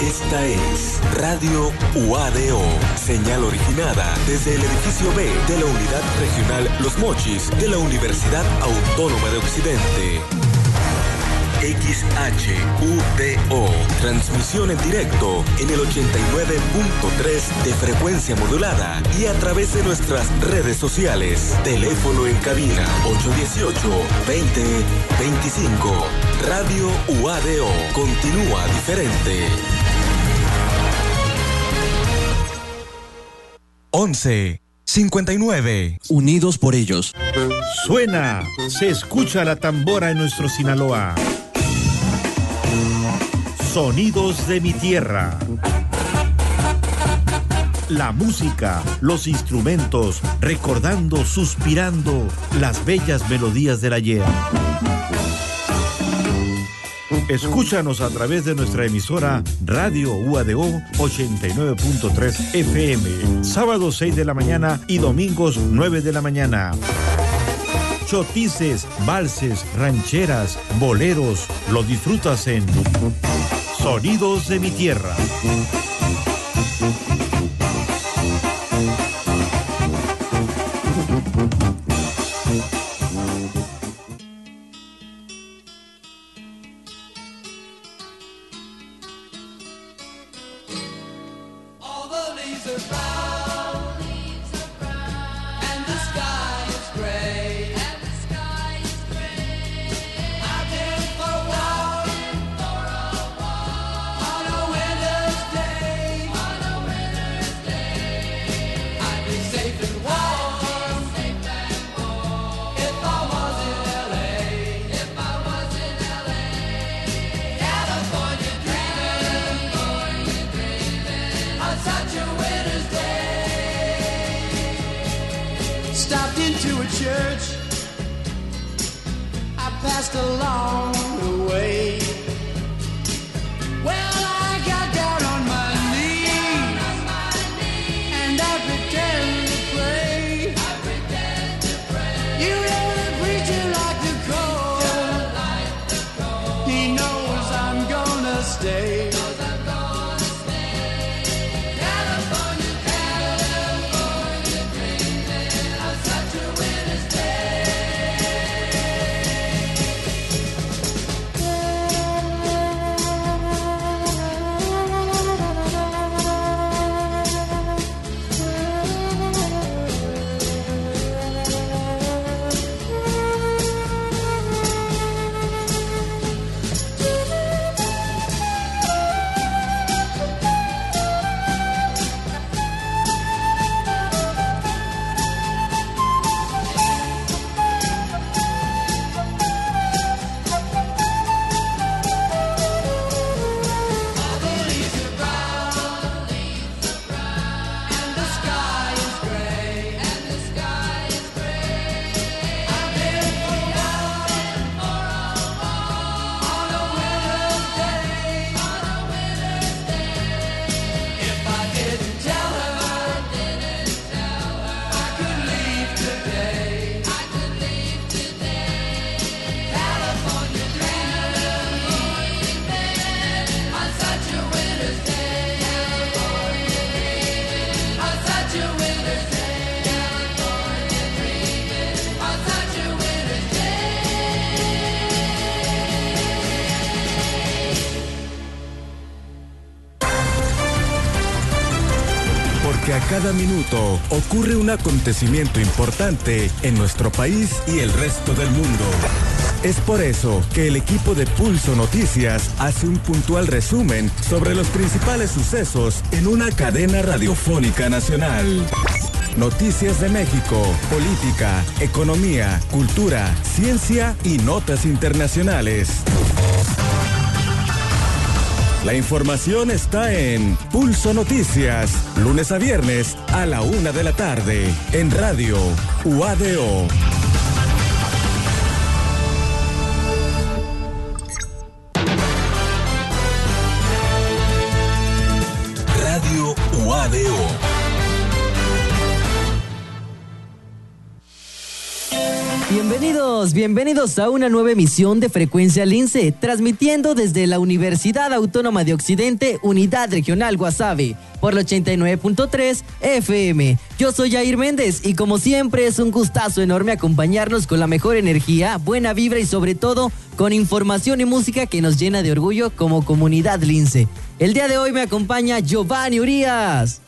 Esta es Radio UADO, señal originada desde el edificio B de la Unidad Regional Los Mochis de la Universidad Autónoma de Occidente. XHUDO, transmisión en directo en el 89.3 de frecuencia modulada y a través de nuestras redes sociales. Teléfono en cabina 818-2025. Radio UADO, continúa diferente. 11:59. Unidos por ellos. Suena, se escucha la tambora en nuestro Sinaloa. Sonidos de mi tierra. La música, los instrumentos, recordando, suspirando las bellas melodías del ayer. Escúchanos a través de nuestra emisora Radio UADO 89.3 FM, sábados 6 de la mañana y domingos 9 de la mañana. Chotices, valses, rancheras, boleros, lo disfrutas en Sonidos de mi tierra. Cada minuto ocurre un acontecimiento importante en nuestro país y el resto del mundo. Es por eso que el equipo de Pulso Noticias hace un puntual resumen sobre los principales sucesos en una cadena radiofónica nacional. Noticias de México, política, economía, cultura, ciencia y notas internacionales. La información está en Pulso Noticias, lunes a viernes a la 1 de la tarde, en Radio UADO. Radio UADO. Bienvenido Bienvenidos a una nueva emisión de Frecuencia Lince, transmitiendo desde la Universidad Autónoma de Occidente, Unidad Regional Guasave, por el 89.3 FM. Yo soy Jair Méndez y como siempre es un gustazo enorme acompañarnos con la mejor energía, buena vibra y sobre todo con información y música que nos llena de orgullo como comunidad Lince. El día de hoy me acompaña Giovanni Urias.